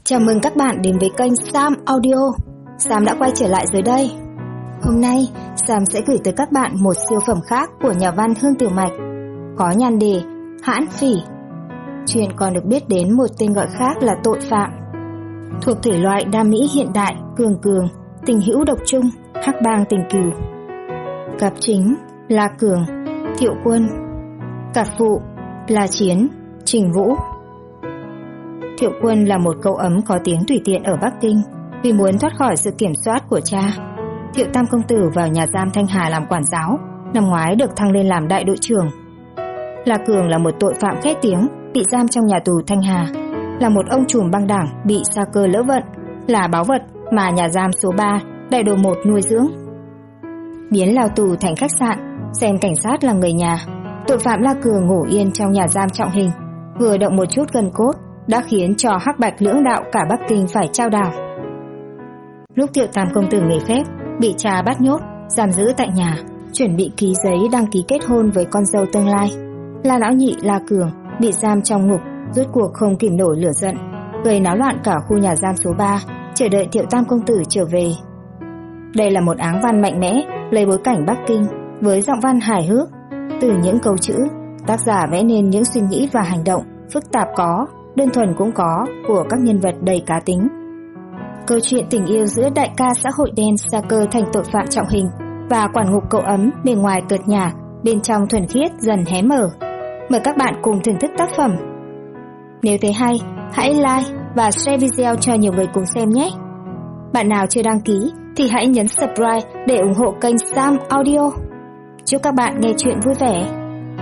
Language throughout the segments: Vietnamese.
Chào mừng các bạn đến với kênh Sam Audio. Sam đã quay trở lại rồi đây. Hôm nay, Sam sẽ gửi tới các bạn một siêu phẩm khác của nhà văn Hương Tử Mạch, có nhan đề Hãn Phỉ. Chuyện còn được biết đến một tên gọi khác là tội phạm. Thuộc thể loại đam mỹ hiện đại, cường, tình hữu độc trung, hắc bang tình cừu. Cặp chính là Cường, Thiệu Quân. Cặp phụ là Chiến, Trình Vũ. Thiệu Quân là một cậu ấm có tiếng tùy tiện ở Bắc Kinh. Vì muốn thoát khỏi sự kiểm soát của cha, Thiệu Tam công tử vào nhà giam Thanh Hà làm quản giáo. Năm ngoái được thăng lên làm đại đội trưởng. La Cường là một tội phạm khét tiếng, bị giam trong nhà tù Thanh Hà. Là một ông trùm băng đảng bị sa cơ lỡ vận, là báu vật mà nhà giam số 3, đại đội 1 nuôi dưỡng. Biến lao tù thành khách sạn, xem cảnh sát là người nhà. Tội phạm La Cường ngủ yên trong nhà giam Trọng Hình, vừa động một chút gân cốt đã khiến cho hắc bạch lưỡng đạo cả Bắc Kinh phải chao đảo. Lúc Thiệu Tam công tử nghỉ phép, bị cha bắt nhốt, giam giữ tại nhà, chuẩn bị ký giấy đăng ký kết hôn với con dâu tương lai. La lão nhị La Cường bị giam trong ngục, rốt cuộc không kìm nổi lửa giận, gây náo loạn cả khu nhà giam số 3, chờ đợi Thiệu Tam công tử trở về. Đây là một áng văn mạnh mẽ, lấy bối cảnh Bắc Kinh, với giọng văn hài hước. Từ những câu chữ, tác giả vẽ nên những suy nghĩ và hành động phức tạp có, đơn thuần cũng có, của các nhân vật đầy cá tính. Câu chuyện tình yêu giữa đại ca xã hội đen sa cơ thành tội phạm Trọng Hình và quản ngục cậu ấm bề ngoài cợt nhả, bên trong thuần khiết dần hé mở. Mời các bạn cùng thưởng thức tác phẩm. Nếu thấy hay, hãy like và share video cho nhiều người cùng xem nhé. Bạn nào chưa đăng ký thì hãy nhấn subscribe để ủng hộ kênh Sam Audio. Chúc các bạn nghe chuyện vui vẻ.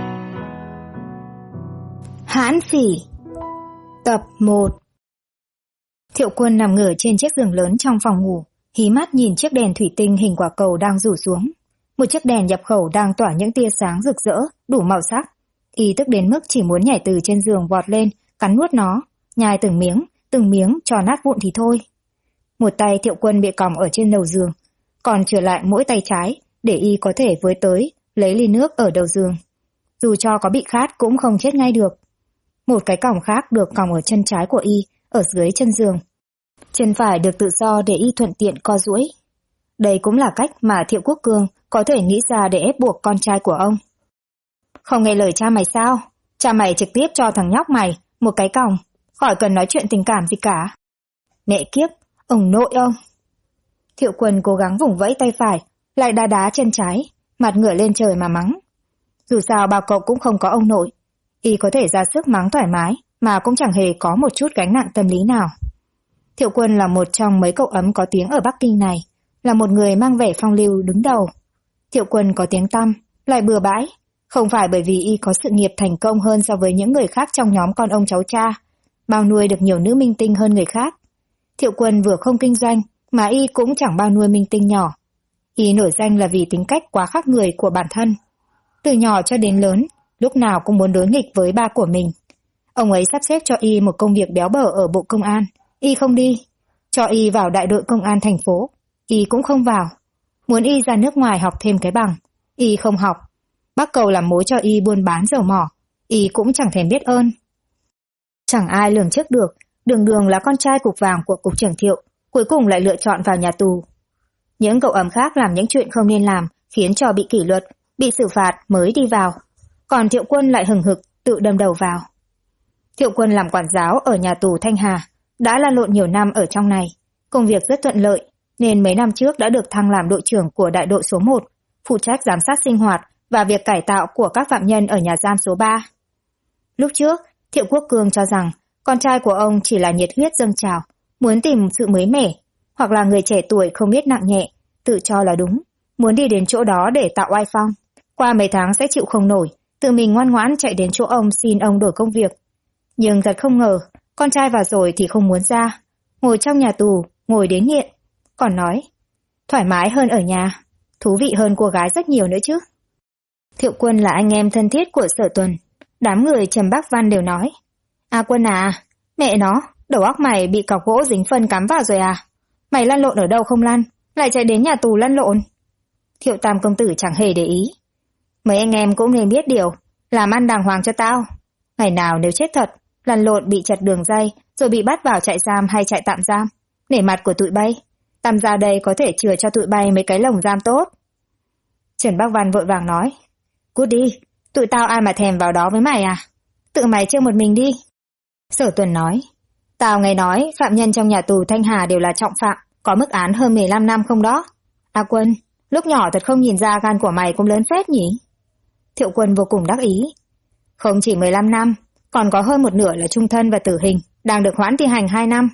Hãn Phỉ, tập 1. Thiệu Quân nằm ngửa trên chiếc giường lớn trong phòng ngủ, hí mắt nhìn chiếc đèn thủy tinh hình quả cầu đang rủ xuống. Một chiếc đèn nhập khẩu đang tỏa những tia sáng rực rỡ, đủ màu sắc. Y tức đến mức chỉ muốn nhảy từ trên giường vọt lên, cắn nuốt nó, nhai từng miếng cho nát vụn thì thôi. Một tay Thiệu Quân bị còng ở trên đầu giường, còn trở lại mỗi tay trái để y có thể với tới lấy ly nước ở đầu giường. Dù cho có bị khát cũng không chết ngay được. Một cái còng khác được còng ở chân trái của y, ở dưới chân giường. Chân phải được tự do để y thuận tiện co duỗi. Đây cũng là cách mà Thiệu Quốc Cương có thể nghĩ ra để ép buộc con trai của ông. Không nghe lời cha mày sao? Cha mày trực tiếp cho thằng nhóc mày một cái còng, khỏi cần nói chuyện tình cảm gì cả. Mẹ kiếp, ông nội ông. Thiệu Quân cố gắng vùng vẫy tay phải, lại đá đá chân trái, mặt ngửa lên trời mà mắng. Dù sao bao cậu cũng không có ông nội, y có thể ra sức mắng thoải mái mà cũng chẳng hề có một chút gánh nặng tâm lý nào. Thiệu Quân là một trong mấy cậu ấm có tiếng ở Bắc Kinh này, là một người mang vẻ phong lưu đứng đầu. Thiệu Quân có tiếng tăm, lại bừa bãi, không phải bởi vì y có sự nghiệp thành công hơn so với những người khác trong nhóm con ông cháu cha, bao nuôi được nhiều nữ minh tinh hơn người khác. Thiệu Quân vừa không kinh doanh, mà y cũng chẳng bao nuôi minh tinh nhỏ. Y nổi danh là vì tính cách quá khác người của bản thân. Từ nhỏ cho đến lớn, lúc nào cũng muốn đối nghịch với ba của mình. Ông ấy sắp xếp cho y một công việc béo bở ở Bộ Công an, y không đi. Cho y vào đại đội công an thành phố, y cũng không vào. Muốn y ra nước ngoài học thêm cái bằng, y không học. Bác cầu làm mối cho y buôn bán dầu mỏ, y cũng chẳng thèm biết ơn. Chẳng ai lường trước được, đường là con trai cục vàng của cục trưởng Thiệu, cuối cùng lại lựa chọn vào nhà tù. Những cậu ấm khác làm những chuyện không nên làm, khiến cho bị kỷ luật, bị xử phạt mới đi vào. Còn Thiệu Quân lại hừng hực tự đâm đầu vào. Thiệu Quân làm quản giáo ở nhà tù Thanh Hà, đã lăn lộn nhiều năm ở trong này. Công việc rất thuận lợi, nên mấy năm trước đã được thăng làm đội trưởng của đại đội số 1, phụ trách giám sát sinh hoạt và việc cải tạo của các phạm nhân ở nhà giam số 3. Lúc trước, Thiệu Quốc Cương cho rằng con trai của ông chỉ là nhiệt huyết dâng trào, muốn tìm sự mới mẻ, hoặc là người trẻ tuổi không biết nặng nhẹ, tự cho là đúng, muốn đi đến chỗ đó để tạo oai phong. Qua mấy tháng sẽ chịu không nổi, tự mình ngoan ngoãn chạy đến chỗ ông xin ông đổi công việc. Nhưng thật không ngờ, con trai vào rồi thì không muốn ra, ngồi trong nhà tù, ngồi đến nghiện. Còn nói, thoải mái hơn ở nhà, thú vị hơn cô gái rất nhiều nữa chứ. Thiệu Quân là anh em thân thiết của Sở Tuần. Đám người Trầm Bắc Văn đều nói, à Quân à, mẹ nó, đầu óc mày bị cọc gỗ dính phân cắm vào rồi à? Mày lăn lộn ở đâu không lăn, lại chạy đến nhà tù lăn lộn. Thiệu Tam công tử chẳng hề để ý. Mấy anh em cũng nên biết điều, làm ăn đàng hoàng cho tao. Ngày nào nếu chết thật, lăn lộn bị chặt đường ray, rồi bị bắt vào trại giam hay trại tạm giam. Nể mặt của tụi bay, tạm ra đây có thể chừa cho tụi bay mấy cái lồng giam tốt. Trần Bắc Văn vội vàng nói, cút đi, tụi tao ai mà thèm vào đó với mày à? Tự mày trêu một mình đi. Sở Tuần nói, tao nghe nói phạm nhân trong nhà tù Thanh Hà đều là trọng phạm, có mức án hơn 15 năm không đó. A Quân, lúc nhỏ thật không nhìn ra gan của mày cũng lớn phết nhỉ? Thiệu Quân vô cùng đắc ý. Không chỉ 15 năm, còn có hơn một nửa là chung thân và tử hình, đang được hoãn thi hành 2 năm.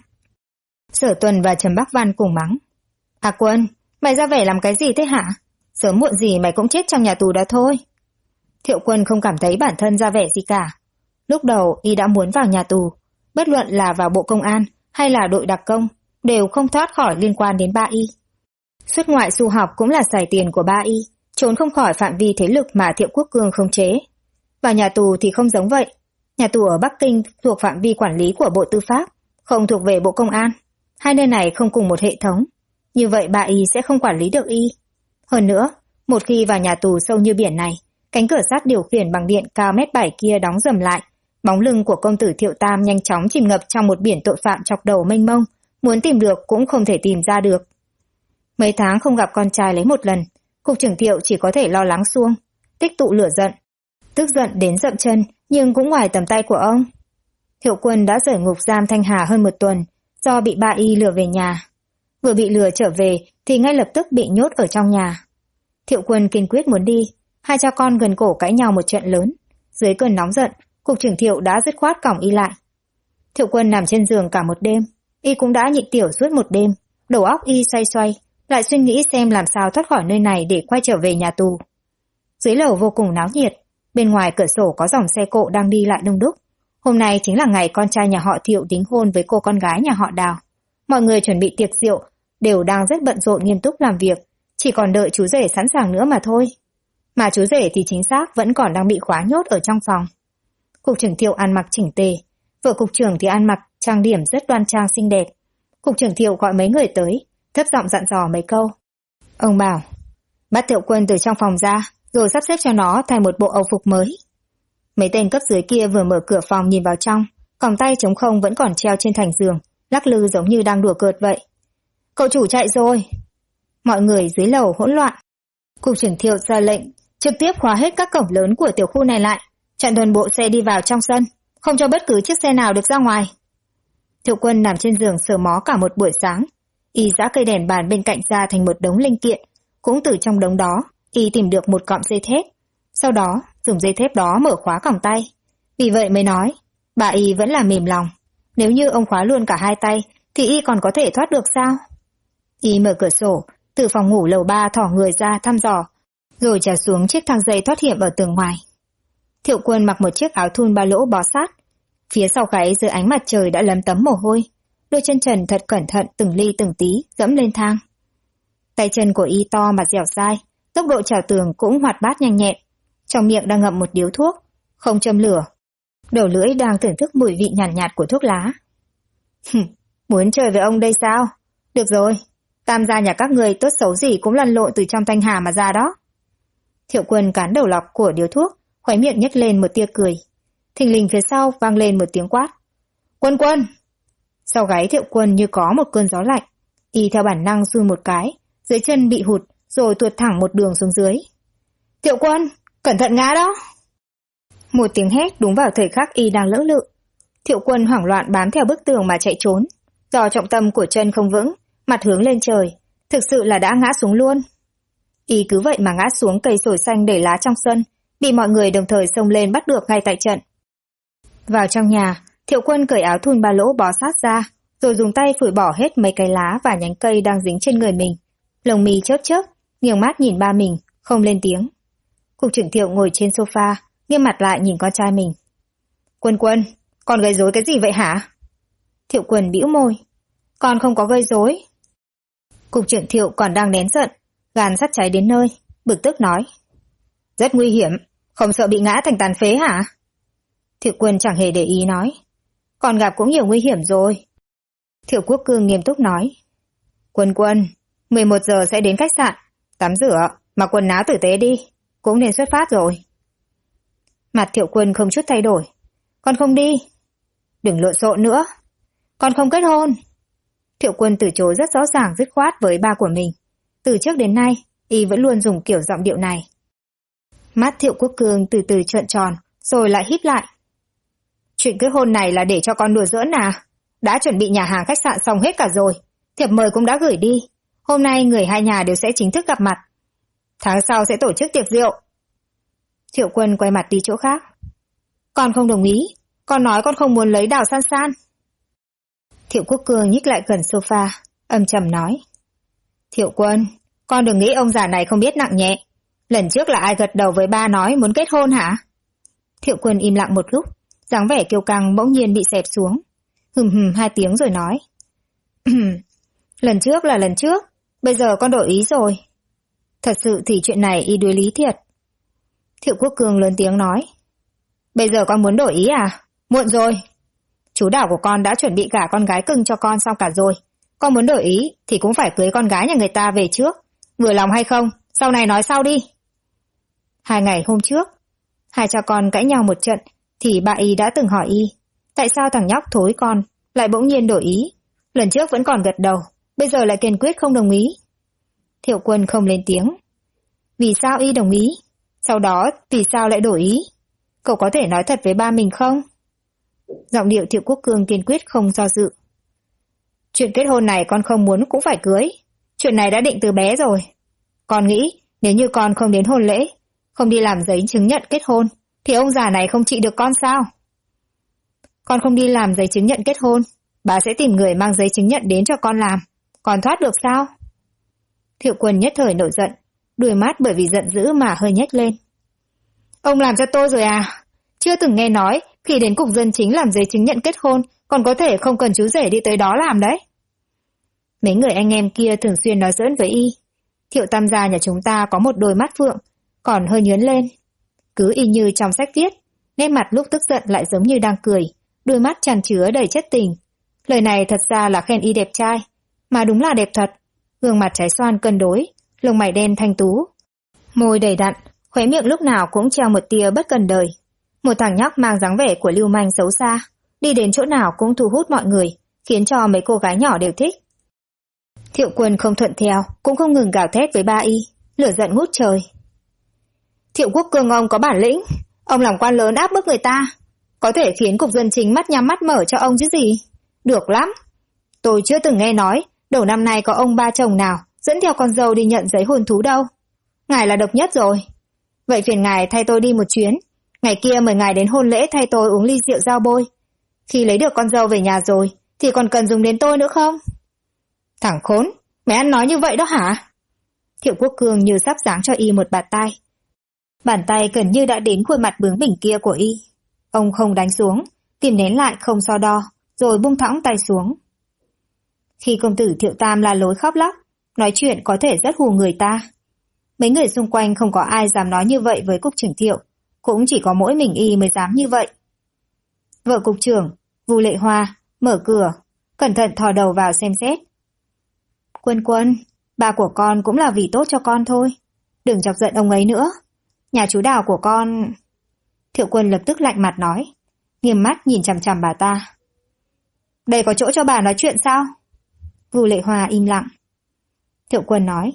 Sở Tuần và Trần Bắc Văn cùng mắng. A Quân, mày ra vẻ làm cái gì thế hả? Sớm muộn gì mày cũng chết trong nhà tù đó thôi. Thiệu Quân không cảm thấy bản thân ra vẻ gì cả. Lúc đầu y đã muốn vào nhà tù, bất luận là vào Bộ Công an hay là đội đặc công, đều không thoát khỏi liên quan đến ba y. Xuất ngoại du học cũng là xài tiền của ba y, trốn không khỏi phạm vi thế lực mà Thiệu Quốc Cương khống chế. Vào nhà tù thì không giống vậy. Nhà tù ở Bắc Kinh thuộc phạm vi quản lý của Bộ Tư pháp, không thuộc về Bộ Công an. Hai nơi này không cùng một hệ thống. Như vậy ba y sẽ không quản lý được y. Hơn nữa, một khi vào nhà tù sâu như biển này, cánh cửa sắt điều khiển bằng điện cao 1m7 kia đóng dầm lại, bóng lưng của công tử Thiệu Tam nhanh chóng chìm ngập trong một biển tội phạm chọc đầu mênh mông, muốn tìm được cũng không thể tìm ra được. Mấy tháng không gặp con trai lấy một lần, cục trưởng Thiệu chỉ có thể lo lắng xuông, tích tụ lửa giận. Tức giận đến dậm chân, nhưng cũng ngoài tầm tay của ông. Thiệu Quân đã rời ngục giam Thanh Hà hơn 1 tuần, do bị ba y lừa về nhà. Vừa bị lừa trở về thì ngay lập tức bị nhốt ở trong nhà. Thiệu Quân kiên quyết muốn đi, hai cha con gần cổ cãi nhau một trận lớn. Dưới cơn nóng giận, cục trưởng Thiệu đã dứt khoát cõng y lại. Thiệu Quân nằm trên giường cả một đêm, y cũng đã nhịn tiểu suốt một đêm, đầu óc y xoay xoay, lại suy nghĩ xem làm sao thoát khỏi nơi này để quay trở về nhà tù. Dưới lầu vô cùng náo nhiệt, bên ngoài cửa sổ có dòng xe cộ đang đi lại đông đúc. Hôm nay chính là ngày con trai nhà họ Thiệu đính hôn với cô con gái nhà họ Đào. Mọi người chuẩn bị tiệc rượu, đều đang rất bận rộn nghiêm túc làm việc, chỉ còn đợi chú rể sẵn sàng nữa mà thôi. Mà chú rể thì chính xác vẫn còn đang bị khóa nhốt ở trong phòng. Cục trưởng Thiệu ăn mặc chỉnh tề, vợ cục trưởng thì ăn mặc trang điểm rất đoan trang xinh đẹp. Cục trưởng Thiệu gọi mấy người tới, thấp giọng dặn dò mấy câu. Ông bảo, bắt Thiệu Quân từ trong phòng ra, rồi sắp xếp cho nó thay một bộ âu phục mới. Mấy tên cấp dưới kia vừa mở cửa phòng nhìn vào trong, còng tay trống không vẫn còn treo trên thành giường, lắc lư giống như đang đùa cợt vậy. Cậu chủ chạy rồi. Mọi người dưới lầu hỗn loạn. Cục trưởng Thiệu ra lệnh trực tiếp khóa hết các cổng lớn của tiểu khu này lại, chặn toàn bộ xe đi vào trong sân, không cho bất cứ chiếc xe nào được ra ngoài. Thiệu Quân nằm trên giường sờ mó cả một buổi sáng, y giã cây đèn bàn bên cạnh ra thành một đống linh kiện, cũng từ trong đống đó y tìm được một cọng dây thép, sau đó dùng dây thép đó mở khóa còng tay. Vì vậy mới nói, bà y vẫn là mềm lòng, nếu như ông khóa luôn cả hai tay thì y còn có thể thoát được sao? Y mở cửa sổ, từ phòng ngủ lầu 3 thỏ người ra thăm dò, rồi trèo xuống chiếc thang dây thoát hiểm ở tường ngoài. Thiệu Quân mặc một chiếc áo thun ba lỗ bó sát, phía sau gáy dưới ánh mặt trời đã lấm tấm mồ hôi, đôi chân trần thật cẩn thận từng ly từng tí dẫm lên thang. Tay chân của y to mà dẻo dai, tốc độ trèo tường cũng hoạt bát nhanh nhẹn, trong miệng đang ngậm một điếu thuốc, không châm lửa, đầu lưỡi đang thưởng thức mùi vị nhàn nhạt của thuốc lá. Muốn chơi với ông đây sao? Được rồi, tam gia nhà các người tốt xấu gì cũng lăn lộn từ trong Thanh Hà mà ra đó. Thiệu Quân cán đầu lọc của điếu thuốc, khóe miệng nhếch lên một tia cười. Thình lình phía sau vang lên một tiếng quát. Quân Quân! Sau gáy Thiệu Quân như có một cơn gió lạnh, y theo bản năng giun một cái, dưới chân bị hụt, rồi tuột thẳng một đường xuống dưới. Thiệu Quân! Cẩn thận ngã đó! Một tiếng hét đúng vào thời khắc y đang lưỡng lự. Thiệu Quân hoảng loạn bám theo bức tường mà chạy trốn. Do trọng tâm của chân không vững, mặt hướng lên trời, thực sự là đã ngã xuống luôn. Y cứ vậy mà ngã xuống cây sồi xanh để lá trong sân, bị mọi người đồng thời xông lên bắt được ngay tại trận. Vào trong nhà, Thiệu Quân cởi áo thun ba lỗ bó sát ra, rồi dùng tay phủi bỏ hết mấy cái lá và nhánh cây đang dính trên người mình. Lồng mi chớp chớp, nghiêng mắt nhìn ba mình, không lên tiếng. Cục trưởng Thiệu ngồi trên sofa, nghiêm mặt lại nhìn con trai mình. Quân Quân, con gây rối cái gì vậy hả? Thiệu Quân bĩu môi. Con không có gây rối. Cục trưởng Thiệu còn đang nén giận, gan sắp cháy đến nơi, bực tức nói. Rất nguy hiểm, không sợ bị ngã thành tàn phế hả? Thiệu Quân chẳng hề để ý nói. Con gặp cũng nhiều nguy hiểm rồi. Thiệu Quốc Cương nghiêm túc nói. Quân Quân, 11 giờ sẽ đến khách sạn, tắm rửa, mặc quần áo tử tế đi, cũng nên xuất phát rồi. Mặt Thiệu Quân không chút thay đổi. Con không đi. Đừng lộn xộn nữa. Con không kết hôn. Thiệu Quân từ chối rất rõ ràng dứt khoát với ba của mình. Từ trước đến nay, y vẫn luôn dùng kiểu giọng điệu này. Mắt Thiệu Quốc Cương từ từ trợn tròn, rồi lại híp lại. Chuyện kết hôn này là để cho con đùa giỡn à? Đã chuẩn bị nhà hàng khách sạn xong hết cả rồi. Thiệp mời cũng đã gửi đi. Hôm nay người hai nhà đều sẽ chính thức gặp mặt. Tháng sau sẽ tổ chức tiệc rượu. Thiệu Quân quay mặt đi chỗ khác. Con không đồng ý. Con nói con không muốn lấy Đào San San. Thiệu Quốc Cương nhích lại gần sofa, âm trầm nói. Thiệu Quân, con đừng nghĩ ông già này không biết nặng nhẹ. Lần trước là ai gật đầu với ba nói muốn kết hôn hả? Thiệu Quân im lặng một lúc, dáng vẻ kiêu căng bỗng nhiên bị xẹp xuống. Hai tiếng rồi nói. Lần trước là lần trước, bây giờ con đổi ý rồi. Thật sự thì chuyện này y đuối lý thiệt. Thiệu Quốc Cương lớn tiếng nói. Bây giờ con muốn đổi ý à? Muộn rồi. Chú Đào của con đã chuẩn bị cả con gái cưng cho con xong cả rồi. Con muốn đổi ý thì cũng phải cưới con gái nhà người ta về trước. Vừa lòng hay không, sau này nói sau đi. 2 ngày hôm trước, hai cha con cãi nhau một trận thì bà y đã từng hỏi y. Tại sao thằng nhóc thối con lại bỗng nhiên đổi ý? Lần trước vẫn còn gật đầu, bây giờ lại kiên quyết không đồng ý. Thiệu Quân không lên tiếng. Vì sao y đồng ý? Sau đó vì sao lại đổi ý? Cậu có thể nói thật với ba mình không? Giọng điệu Thiệu Quốc Cương kiên quyết không do dự. Chuyện kết hôn này con không muốn cũng phải cưới. Chuyện này đã định từ bé rồi. Con nghĩ nếu như con không đến hôn lễ, không đi làm giấy chứng nhận kết hôn, thì ông già này không trị được con sao? Con không đi làm giấy chứng nhận kết hôn, bà sẽ tìm người mang giấy chứng nhận đến cho con làm. Con thoát được sao? Thiệu Quân nhất thời nổi giận, đuôi mắt bởi vì giận dữ mà hơi nhếch lên. Ông làm cho tôi rồi à? Chưa từng nghe nói khi đến cục dân chính làm giấy chứng nhận kết hôn, còn có thể không cần chú rể đi tới đó làm đấy. Mấy người anh em kia thường xuyên nói giỡn với y. Thiệu Tam gia nhà chúng ta có một đôi mắt phượng, còn hơi nhớn lên. Cứ y như trong sách viết, nét mặt lúc tức giận lại giống như đang cười, đôi mắt tràn chứa đầy chất tình. Lời này thật ra là khen y đẹp trai, mà đúng là đẹp thật. Gương mặt trái xoan cân đối, lông mày đen thanh tú, môi đầy đặn, khóe miệng lúc nào cũng treo một tia bất cần đời. Một thằng nhóc mang dáng vẻ của lưu manh xấu xa, đi đến chỗ nào cũng thu hút mọi người, khiến cho mấy cô gái nhỏ đều thích. Thiệu Quân không thuận theo, cũng không ngừng gào thét với ba y, lửa giận ngút trời. Thiệu Quốc Cương ông có bản lĩnh, ông làm quan lớn áp bức người ta, có thể khiến cục dân chính mắt nhắm mắt mở cho ông chứ gì. Được lắm. Tôi chưa từng nghe nói, đầu năm nay có ông ba chồng nào dẫn theo con dâu đi nhận giấy hôn thú đâu. Ngài là độc nhất rồi. Vậy phiền ngài thay tôi đi một chuyến, ngày kia mời ngài đến hôn lễ thay tôi uống ly rượu giao bôi. Khi lấy được con dâu về nhà rồi, thì còn cần dùng đến tôi nữa không? Thằng khốn, mày ăn nói như vậy đó hả? Thiệu Quốc Cương như sắp giáng cho y một bạt tai. Bàn tay gần như đã đến khuôn mặt bướng bỉnh kia của y. Ông không đánh xuống, kìm nén lại không so đo, rồi buông thõng tay xuống. Khi công tử Thiệu Tam la lối khóc lóc, nói chuyện có thể rất hù người ta. Mấy người xung quanh không có ai dám nói như vậy với cục trưởng Thiệu, cũng chỉ có mỗi mình y mới dám như vậy. Vợ cục trưởng, Vu Lệ Hoa, mở cửa, cẩn thận thò đầu vào xem xét. Quân, ba của con cũng là vì tốt cho con thôi. Đừng chọc giận ông ấy nữa. Nhà chú Đào của con... Thiệu Quân lập tức lạnh mặt nói, nghiêm mắt nhìn chằm chằm bà ta. Đây có chỗ cho bà nói chuyện sao? Vu Lệ Hoa im lặng. Thiệu Quân nói,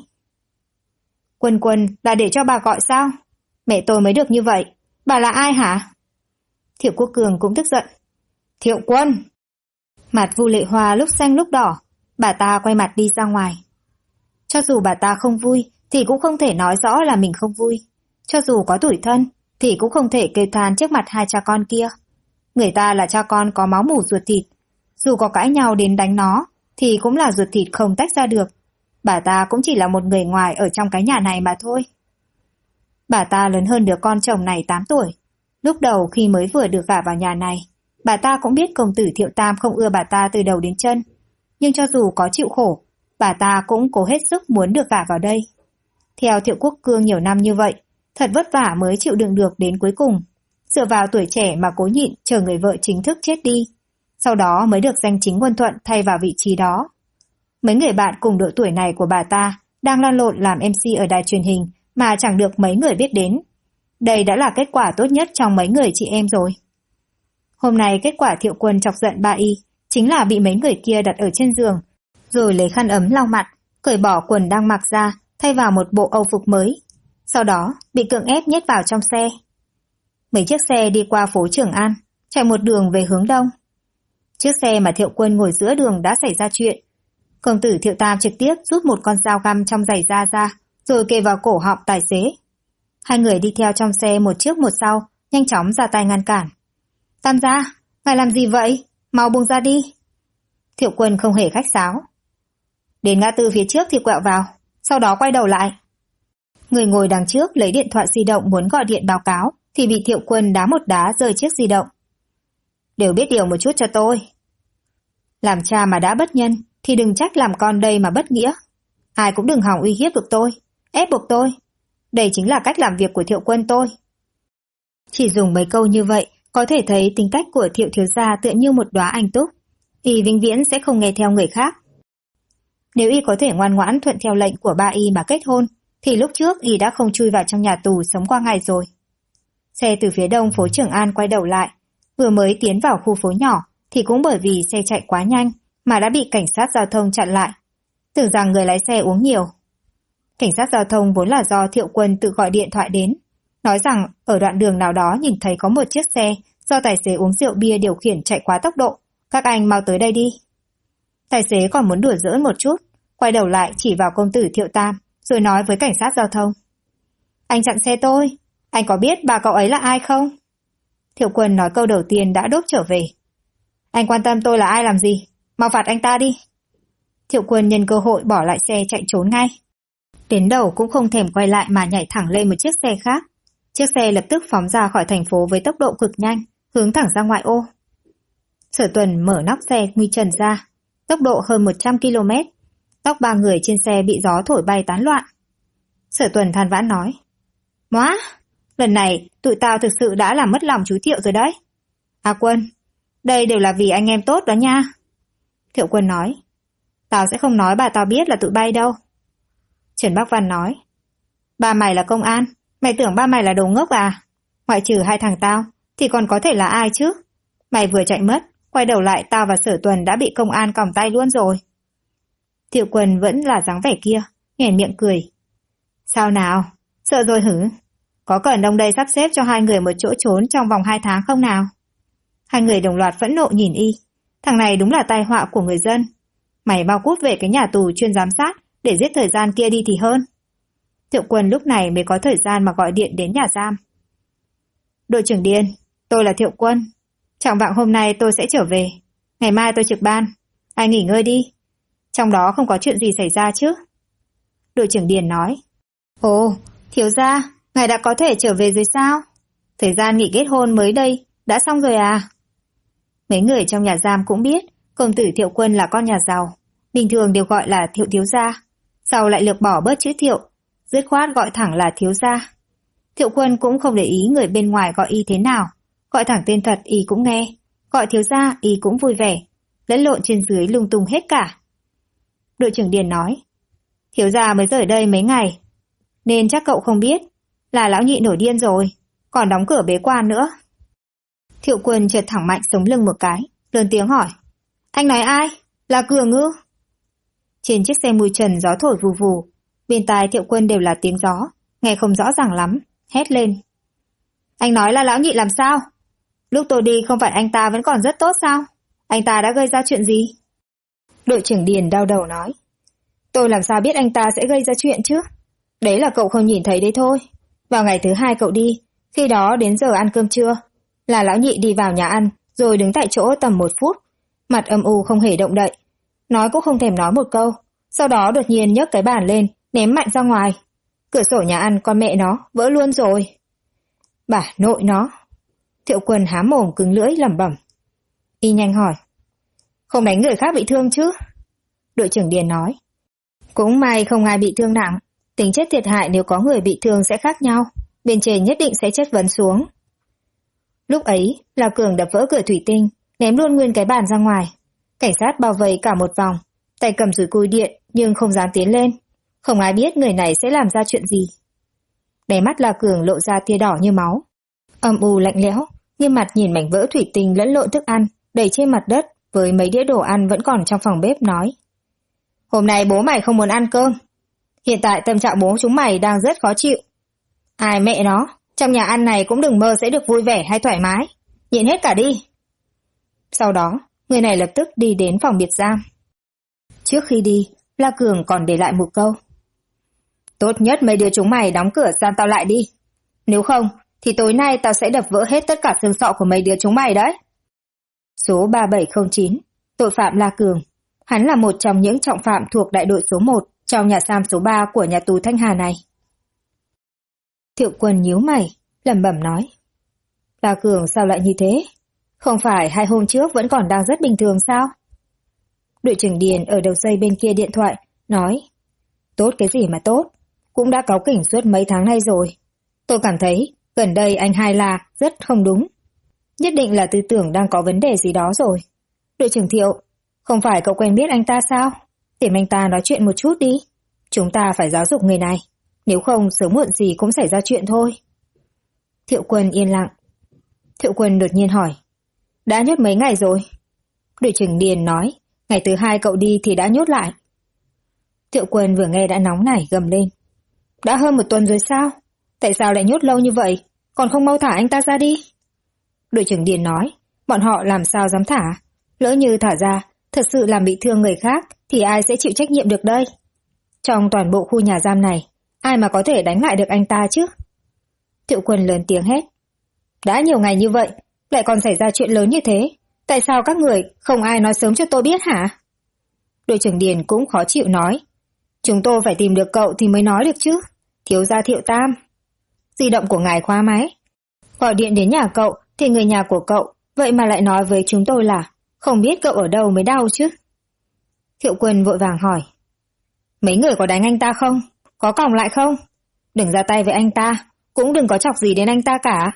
Quân là để cho bà gọi sao? Mẹ tôi mới được như vậy. Bà là ai hả? Thiệu Quốc Cường cũng tức giận. Thiệu Quân! Mặt Vu Lệ Hoa lúc xanh lúc đỏ, bà ta quay mặt đi ra ngoài. Cho dù bà ta không vui, thì cũng không thể nói rõ là mình không vui. Cho dù có tủi thân, thì cũng không thể kêu than trước mặt hai cha con kia. Người ta là cha con có máu mủ ruột thịt. Dù có cãi nhau đến đánh nó, thì cũng là ruột thịt không tách ra được. Bà ta cũng chỉ là một người ngoài ở trong cái nhà này mà thôi. Bà ta lớn hơn đứa con chồng này 8 tuổi. Lúc đầu khi mới vừa được gả vào nhà này, bà ta cũng biết công tử Thiệu Tam không ưa bà ta từ đầu đến chân. Nhưng cho dù có chịu khổ, bà ta cũng cố hết sức muốn được gả vào đây. Theo Thiệu Quốc Cương nhiều năm như vậy, thật vất vả mới chịu đựng được đến cuối cùng. Dựa vào tuổi trẻ mà cố nhịn chờ người vợ chính thức chết đi. Sau đó mới được danh chính ngôn thuận thay vào vị trí đó. Mấy người bạn cùng độ tuổi này của bà ta đang lăn lộn làm MC ở đài truyền hình mà chẳng được mấy người biết đến. Đây đã là kết quả tốt nhất trong mấy người chị em rồi. Hôm nay kết quả Thiệu Quân chọc giận ba y chính là bị mấy người kia đặt ở trên giường, rồi lấy khăn ấm lau mặt, cởi bỏ quần đang mặc ra, thay vào một bộ âu phục mới. Sau đó, bị cưỡng ép nhét vào trong xe. Mấy chiếc xe đi qua phố Trường An, chạy một đường về hướng đông. Chiếc xe mà Thiệu Quân ngồi giữa đường đã xảy ra chuyện. Công tử Thiệu Tam trực tiếp rút một con dao găm trong giày da ra, rồi kề vào cổ họng tài xế. Hai người đi theo trong xe một trước một sau, nhanh chóng ra tay ngăn cản. Tam gia, ngài làm gì vậy? Mau buông ra đi. Thiệu Quân không hề khách sáo. Đến ngã tư phía trước thì quẹo vào, sau đó quay đầu lại. Người ngồi đằng trước lấy điện thoại di động muốn gọi điện báo cáo, thì bị Thiệu Quân đá một đá rơi chiếc di động. Đều biết điều một chút cho tôi. Làm cha mà đã bất nhân, thì đừng trách làm con đây mà bất nghĩa. Ai cũng đừng hòng uy hiếp được tôi, ép buộc tôi. Đây chính là cách làm việc của Thiệu Quân tôi. Chỉ dùng mấy câu như vậy, có thể thấy tính cách của Thiệu thiếu gia tựa như một đóa anh túc. Y vĩnh viễn sẽ không nghe theo người khác. Nếu y có thể ngoan ngoãn thuận theo lệnh của ba y mà kết hôn, thì lúc trước y đã không chui vào trong nhà tù sống qua ngày rồi. Xe từ phía đông phố Trường An quay đầu lại, vừa mới tiến vào khu phố nhỏ, thì cũng bởi vì xe chạy quá nhanh mà đã bị cảnh sát giao thông chặn lại. Tưởng rằng người lái xe uống nhiều. Cảnh sát giao thông vốn là do Thiệu Quân tự gọi điện thoại đến, nói rằng ở đoạn đường nào đó nhìn thấy có một chiếc xe do tài xế uống rượu bia điều khiển chạy quá tốc độ, các anh mau tới đây đi. Tài xế còn muốn đùa giỡn một chút, quay đầu lại chỉ vào công tử Thiệu Tam, rồi nói với cảnh sát giao thông. Anh chặn xe tôi, anh có biết bà cậu ấy là ai không? Thiệu Quân nói câu đầu tiên đã đốt trở về. Anh quan tâm tôi là ai làm gì? Mau phạt anh ta đi. Thiệu Quân nhân cơ hội bỏ lại xe chạy trốn ngay. Đến đầu cũng không thèm quay lại mà nhảy thẳng lên một chiếc xe khác. Chiếc xe lập tức phóng ra khỏi thành phố với tốc độ cực nhanh, hướng thẳng ra ngoại ô. Sở Tuần mở nóc xe nguy trần ra, tốc độ hơn 100 km. Tóc ba người trên xe bị gió thổi bay tán loạn. Sở Tuần than vãn nói. Móa, lần này tụi tao thực sự đã làm mất lòng chú Thiệu rồi đấy. À Quân, đây đều là vì anh em tốt đó nha. Thiệu Quân nói. Tao sẽ không nói bà tao biết là tụi bay đâu. Trần Bắc Văn nói. Ba mày là công an, mày tưởng ba mày là đồ ngốc à? Ngoại trừ hai thằng tao, thì còn có thể là ai chứ? Mày vừa chạy mất, quay đầu lại tao và Sở Tuần đã bị công an còng tay luôn rồi. Thiệu Quân vẫn là dáng vẻ kia, nhoẻn miệng cười. Sao nào? Sợ rồi hử? Có cần ông đây sắp xếp cho hai người một chỗ trốn trong vòng 2 tháng không nào? Hai người đồng loạt phẫn nộ nhìn y. Thằng này đúng là tai họa của người dân. Mày mau cút về cái nhà tù chuyên giám sát để giết thời gian kia đi thì hơn. Thiệu Quân lúc này mới có thời gian mà gọi điện đến nhà giam. Đội trưởng Điền, tôi là Thiệu Quân. Trạng vạng hôm nay tôi sẽ trở về. Ngày mai tôi trực ban. Anh nghỉ ngơi đi. Trong đó không có chuyện gì xảy ra chứ? Đội trưởng Điền nói. Ồ, thiếu gia, ngài đã có thể trở về rồi sao? Thời gian nghỉ kết hôn mới đây, đã xong rồi à? Mấy người trong nhà giam cũng biết công tử Thiệu Quân là con nhà giàu, bình thường đều gọi là Thiệu thiếu gia, sau lại lược bỏ bớt chữ Thiệu, dứt khoát gọi thẳng là thiếu gia. Thiệu Quân cũng không để ý người bên ngoài gọi y thế nào, gọi thẳng tên thật y cũng nghe, gọi thiếu gia y cũng vui vẻ, lẫn lộn trên dưới lung tung hết cả. Đội trưởng Điền nói, thiếu gia mới rời đây mấy ngày, nên chắc cậu không biết, là lão nhị nổi điên rồi, còn đóng cửa bế quan nữa. Thiệu Quân chợt thẳng mạnh sống lưng một cái, lớn tiếng hỏi, anh nói ai? Là Cường ư? Trên chiếc xe mùi trần gió thổi vù vù, bên tai Thiệu Quân đều là tiếng gió, nghe không rõ ràng lắm, hét lên. Anh nói là lão nhị làm sao? Lúc tôi đi không phải anh ta vẫn còn rất tốt sao? Anh ta đã gây ra chuyện gì? Đội trưởng Điền đau đầu nói. Tôi làm sao biết anh ta sẽ gây ra chuyện chứ? Đấy là cậu không nhìn thấy đấy thôi. Vào ngày thứ 2 cậu đi, khi đó đến giờ ăn cơm trưa, là lão nhị đi vào nhà ăn, rồi đứng tại chỗ tầm 1 phút, mặt âm u không hề động đậy, nói cũng không thèm nói một câu, sau đó đột nhiên nhấc cái bàn lên, ném mạnh ra ngoài. Cửa sổ nhà ăn con mẹ nó vỡ luôn rồi. Bà nội nó. Thiệu Quân há mồm cứng lưỡi lẩm bẩm. Y nhanh hỏi. Không đánh người khác bị thương chứ? Đội trưởng Điền nói. Cũng may không ai bị thương nặng, tính chất thiệt hại nếu có người bị thương sẽ khác nhau, bên trên nhất định sẽ chất vấn xuống. Lúc ấy là Cường đập vỡ cửa thủy tinh, ném luôn nguyên cái bàn ra ngoài. Cảnh sát bao vây cả một vòng, tay cầm dùi cui điện nhưng không dám tiến lên, không ai biết người này sẽ làm ra chuyện gì. Đáy mắt là Cường lộ ra tia đỏ như máu, âm u lạnh lẽo, như mặt nhìn mảnh vỡ thủy tinh lẫn lộn thức ăn đầy trên mặt đất với mấy đĩa đồ ăn vẫn còn trong phòng bếp nói. Hôm nay bố mày không muốn ăn cơm. Hiện tại tâm trạng bố chúng mày đang rất khó chịu. Ai mẹ nó, trong nhà ăn này cũng đừng mơ sẽ được vui vẻ hay thoải mái. Nhịn hết cả đi. Sau đó, người này lập tức đi đến phòng biệt giam. Trước khi đi, La Cường còn để lại một câu. Tốt nhất mấy đứa chúng mày đóng cửa giam tao lại đi. Nếu không, thì tối nay tao sẽ đập vỡ hết tất cả xương sọ của mấy đứa chúng mày đấy. Số 3709, tội phạm La Cường. Hắn là một trong những trọng phạm thuộc đại đội số 1 trong nhà giam số 3 của nhà tù Thanh Hà này. Thiệu Quân nhíu mày, lẩm bẩm nói. La Cường sao lại như thế? Không phải 2 hôm trước vẫn còn đang rất bình thường sao? Đội trưởng Điền ở đầu dây bên kia điện thoại, nói. Tốt cái gì mà tốt, cũng đã cáu kỉnh suốt mấy tháng nay rồi. Tôi cảm thấy gần đây anh Hai Lạc rất không đúng. Nhất định là tư tưởng đang có vấn đề gì đó rồi. Đội trưởng Thiệu, không phải cậu quen biết anh ta sao? Tìm anh ta nói chuyện một chút đi. Chúng ta phải giáo dục người này. Nếu không sớm muộn gì cũng xảy ra chuyện thôi. Thiệu Quân yên lặng. Thiệu Quân đột nhiên hỏi. Đã nhốt mấy ngày rồi? Đội trưởng Điền nói. Ngày thứ 2 cậu đi thì đã nhốt lại. Thiệu Quân vừa nghe đã nóng nảy gầm lên. Đã hơn 1 tuần rồi sao? Tại sao lại nhốt lâu như vậy? Còn không mau thả anh ta ra đi. Đội trưởng Điền nói. Bọn họ làm sao dám thả? Lỡ như thả ra, thật sự làm bị thương người khác thì ai sẽ chịu trách nhiệm được đây? Trong toàn bộ khu nhà giam này, ai mà có thể đánh lại được anh ta chứ? Thiệu Quân lớn tiếng hét. Đã nhiều ngày như vậy, lại còn xảy ra chuyện lớn như thế. Tại sao các người không ai nói sớm cho tôi biết hả? Đội trưởng Điền cũng khó chịu nói. Chúng tôi phải tìm được cậu thì mới nói được chứ. Thiếu gia Thiệu Tam. Di động của ngài khóa máy. Gọi điện đến nhà cậu thì người nhà của cậu, vậy mà lại nói với chúng tôi là không biết cậu ở đâu mới đau chứ. Thiệu Quân vội vàng hỏi. Mấy người có đánh anh ta không? Có còng lại không? Đừng ra tay với anh ta, cũng đừng có chọc gì đến anh ta cả.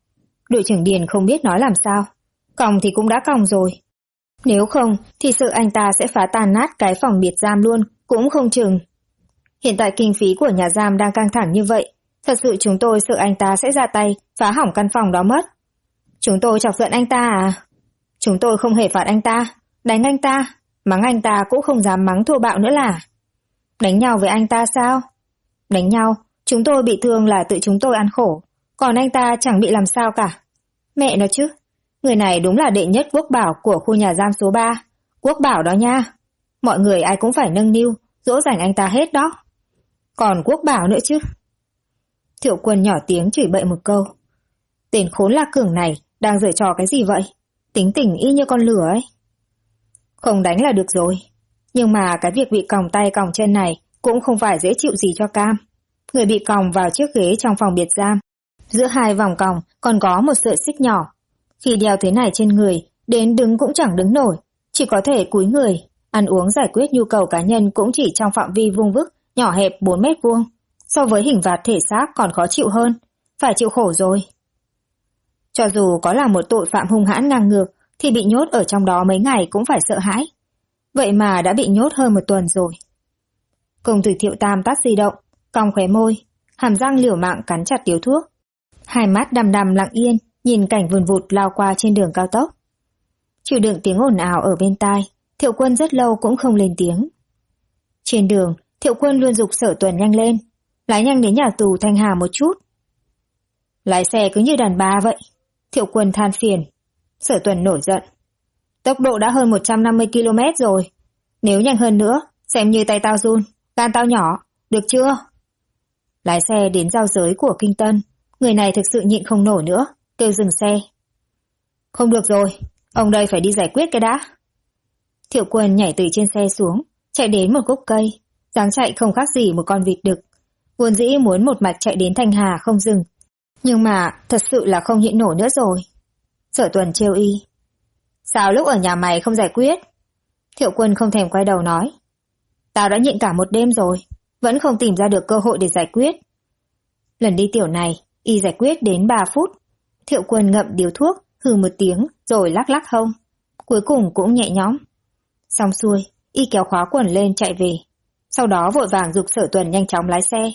Đội trưởng Điền không biết nói làm sao. Còng thì cũng đã còng rồi. Nếu không thì sợ anh ta sẽ phá tan nát cái phòng biệt giam luôn, cũng không chừng. Hiện tại kinh phí của nhà giam đang căng thẳng như vậy, thật sự chúng tôi sợ anh ta sẽ ra tay phá hỏng căn phòng đó mất. Chúng tôi chọc giận anh ta à? Chúng tôi không hề phạt anh ta, đánh anh ta, mắng anh ta cũng không dám mắng thô bạo nữa là. Đánh nhau với anh ta sao? Đánh nhau, chúng tôi bị thương là tự chúng tôi ăn khổ, còn anh ta chẳng bị làm sao cả. Mẹ nó chứ, người này đúng là đệ nhất quốc bảo của khu nhà giam số 3, quốc bảo đó nha. Mọi người ai cũng phải nâng niu, dỗ dành anh ta hết đó. Còn quốc bảo nữa chứ. Thiệu Quân nhỏ tiếng chửi bậy một câu. Tên khốn La Cường này đang giở trò cái gì vậy? Tính tình y như con lửa ấy. Không đánh là được rồi. Nhưng mà cái việc bị còng tay còng chân này cũng không phải dễ chịu gì cho Cam. Người bị còng vào chiếc ghế trong phòng biệt giam. Giữa 2 vòng còng còn có một sợi xích nhỏ. Khi đeo thế này trên người, đến đứng cũng chẳng đứng nổi. Chỉ có thể cúi người, ăn uống giải quyết nhu cầu cá nhân cũng chỉ trong phạm vi vuông vức, nhỏ hẹp 4 mét vuông. So với hình phạt thể xác còn khó chịu hơn. Phải chịu khổ rồi. Cho dù có là một tội phạm hung hãn ngang ngược, thì bị nhốt ở trong đó mấy ngày cũng phải sợ hãi. Vậy mà đã bị nhốt hơn 1 tuần rồi. Công tử Thiệu Tam tắt di động, cong khóe môi, hàm răng liều mạng cắn chặt điếu thuốc. Hai mắt đăm đăm lặng yên, nhìn cảnh vùn vụt lao qua trên đường cao tốc. Chịu đựng tiếng ồn ào ở bên tai, Thiệu Quân rất lâu cũng không lên tiếng. Trên đường, Thiệu Quân luôn giục Sở Tuần nhanh lên, lái nhanh đến nhà tù Thanh Hà một chút. Lái xe cứ như đàn bà vậy. Thiệu Quân than phiền. Sở Tuần nổi giận. Tốc độ đã hơn 150 km rồi. Nếu nhanh hơn nữa, xem như tay tao run, gan tao nhỏ, được chưa? Lái xe đến giao giới của Kinh Tân, người này thực sự nhịn không nổi nữa, kêu dừng xe. Không được rồi, ông đây phải đi giải quyết cái đã. Thiệu Quân nhảy từ trên xe xuống, chạy đến một gốc cây, dáng chạy không khác gì một con vịt đực. Vốn dĩ muốn một mạch chạy đến Thanh Hà không dừng, nhưng mà thật sự là không nhịn nổi nữa rồi. Sở Tuần trêu y. Sao lúc ở nhà mày không giải quyết? Thiệu Quân không thèm quay đầu nói. Tao đã nhịn cả một đêm rồi, vẫn không tìm ra được cơ hội để giải quyết. Lần đi tiểu này, y giải quyết đến 3 phút. Thiệu Quân ngậm điếu thuốc, hừ một tiếng, rồi lắc lắc hông. Cuối cùng cũng nhẹ nhõm. Xong xuôi, y kéo khóa quần lên chạy về. Sau đó vội vàng giục Sở Tuần nhanh chóng lái xe.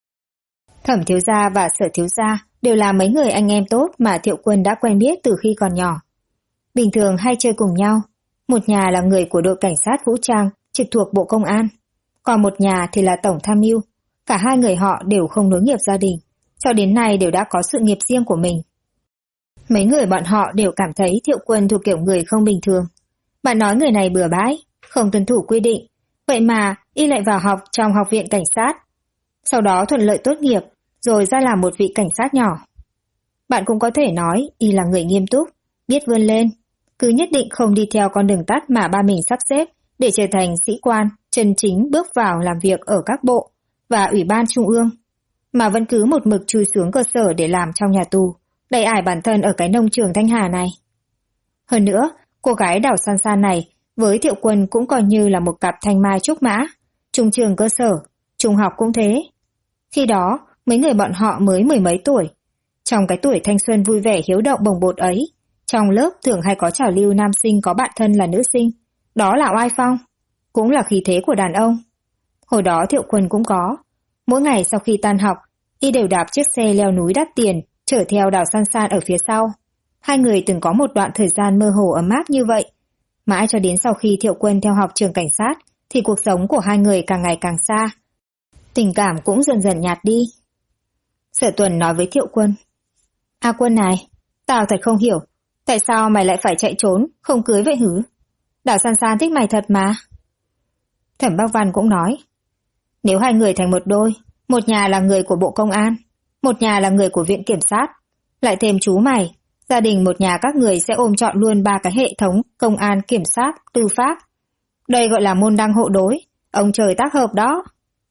Thẩm thiếu gia và Sở thiếu gia đều là mấy người anh em tốt mà Thiệu Quân đã quen biết từ khi còn nhỏ. Bình thường hay chơi cùng nhau, Một nhà là người của đội cảnh sát vũ trang trực thuộc Bộ Công an, còn một nhà thì là tổng tham mưu. Cả hai người họ đều không nối nghiệp gia đình, cho đến nay đều đã có sự nghiệp riêng của mình. Mấy người bọn họ đều cảm thấy Thiệu Quân thuộc kiểu người không bình thường. Bạn nói người này bừa bãi, không tuân thủ quy định, vậy mà y lại vào học trong học viện cảnh sát. Sau đó thuận lợi tốt nghiệp, rồi ra làm một vị cảnh sát nhỏ. Bạn cũng có thể nói y là người nghiêm túc, biết vươn lên, cứ nhất định không đi theo con đường tắt mà ba mình sắp xếp để trở thành sĩ quan chân chính bước vào làm việc ở các bộ và ủy ban trung ương, mà vẫn cứ một mực chui xuống cơ sở để làm trong nhà tù, đày ải bản thân ở cái nông trường Thanh Hà này. Hơn nữa, cô gái Đào San San này với Thiệu Quân cũng coi như là một cặp thanh mai trúc mã, trung trường cơ sở, trung học cũng thế. Khi đó, mấy người bọn họ mới mười mấy tuổi. Trong cái tuổi thanh xuân vui vẻ hiếu động bồng bột ấy, trong lớp thường hay có trào lưu nam sinh có bạn thân là nữ sinh. Đó là oai phong, cũng là khí thế của đàn ông. Hồi đó Thiệu Quân cũng có. Mỗi ngày sau khi tan học, y đều đạp chiếc xe leo núi đắt tiền, chở theo Đào San San ở phía sau. Hai người từng có một đoạn thời gian mơ hồ ấm áp như vậy. Mãi cho đến sau khi Thiệu Quân theo học trường cảnh sát, thì cuộc sống của hai người càng ngày càng xa. Tình cảm cũng dần dần nhạt đi. Sở Tuần nói với Thiệu Quân: "A Quân này, tao thật không hiểu, tại sao mày lại phải chạy trốn, không cưới vậy hứ? Đào San San thích mày thật mà." Thẩm Bắc Văn cũng nói: "Nếu hai người thành một đôi, một nhà là người của Bộ Công an, một nhà là người của Viện Kiểm sát, lại thêm chú mày, gia đình một nhà các người sẽ ôm trọn luôn ba cái hệ thống công an, kiểm sát, tư pháp. Đây gọi là môn đăng hộ đối, ông trời tác hợp đó."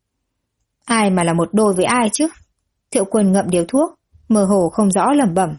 Ai mà là một đôi với ai chứ? Thiệu Quân ngậm điếu thuốc, mơ hồ không rõ lẩm bẩm: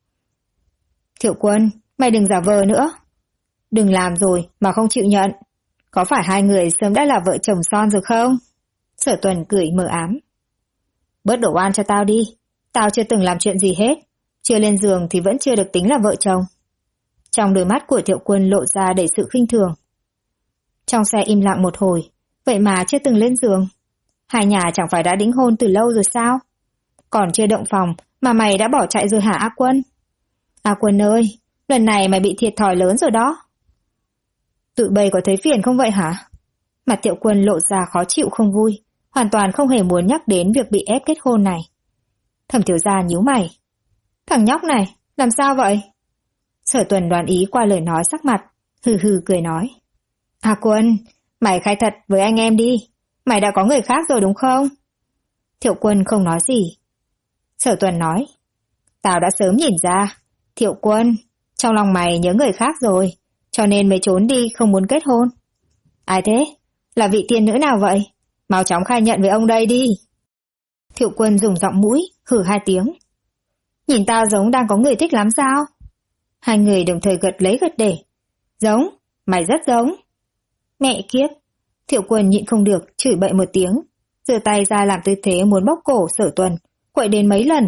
"Thiệu Quân, mày đừng giả vờ nữa. Đừng làm rồi mà không chịu nhận. Có phải hai người sớm đã là vợ chồng son rồi không?" Sở Tuần cười mờ ám: "Bớt đổ oan cho tao đi. Tao chưa từng làm chuyện gì hết. Chưa lên giường thì vẫn chưa được tính là vợ chồng." Trong đôi mắt của Thiệu Quân lộ ra đầy sự khinh thường. Trong xe im lặng một hồi, vậy mà chưa từng lên giường. Hai nhà chẳng phải đã đính hôn từ lâu rồi sao? Còn chưa động phòng mà mày đã bỏ chạy rồi hả A Quân? A Quân ơi, lần này mày bị thiệt thòi lớn rồi đó. Tụi bay có thấy phiền không vậy hả? Mặt Thiệu Quân lộ ra khó chịu không vui, hoàn toàn không hề muốn nhắc đến việc bị ép kết hôn này. Thẩm Thiếu Gia nhíu mày: "Thằng nhóc này, làm sao vậy?" Sở Tuần đoán ý qua lời nói sắc mặt, hừ hừ cười nói: "A Quân, mày khai thật với anh em đi. Mày đã có người khác rồi đúng không?" Thiệu Quân không nói gì. Sở Tuần nói: "Tao đã sớm nhìn ra. Thiệu Quân, trong lòng mày nhớ người khác rồi, cho nên mới trốn đi không muốn kết hôn. Ai thế? Là vị tiên nữ nào vậy? Mau chóng khai nhận với ông đây đi." Thiệu Quân dùng giọng mũi, hử hai tiếng: "Nhìn tao giống đang có người thích lắm sao?" Hai người đồng thời gật lấy gật để: "Giống, mày rất giống." Mẹ kiếp! Thiệu Quân nhịn không được, chửi bậy một tiếng, giơ tay ra làm tư thế muốn bóp cổ Sở Tuần, quậy đến mấy lần.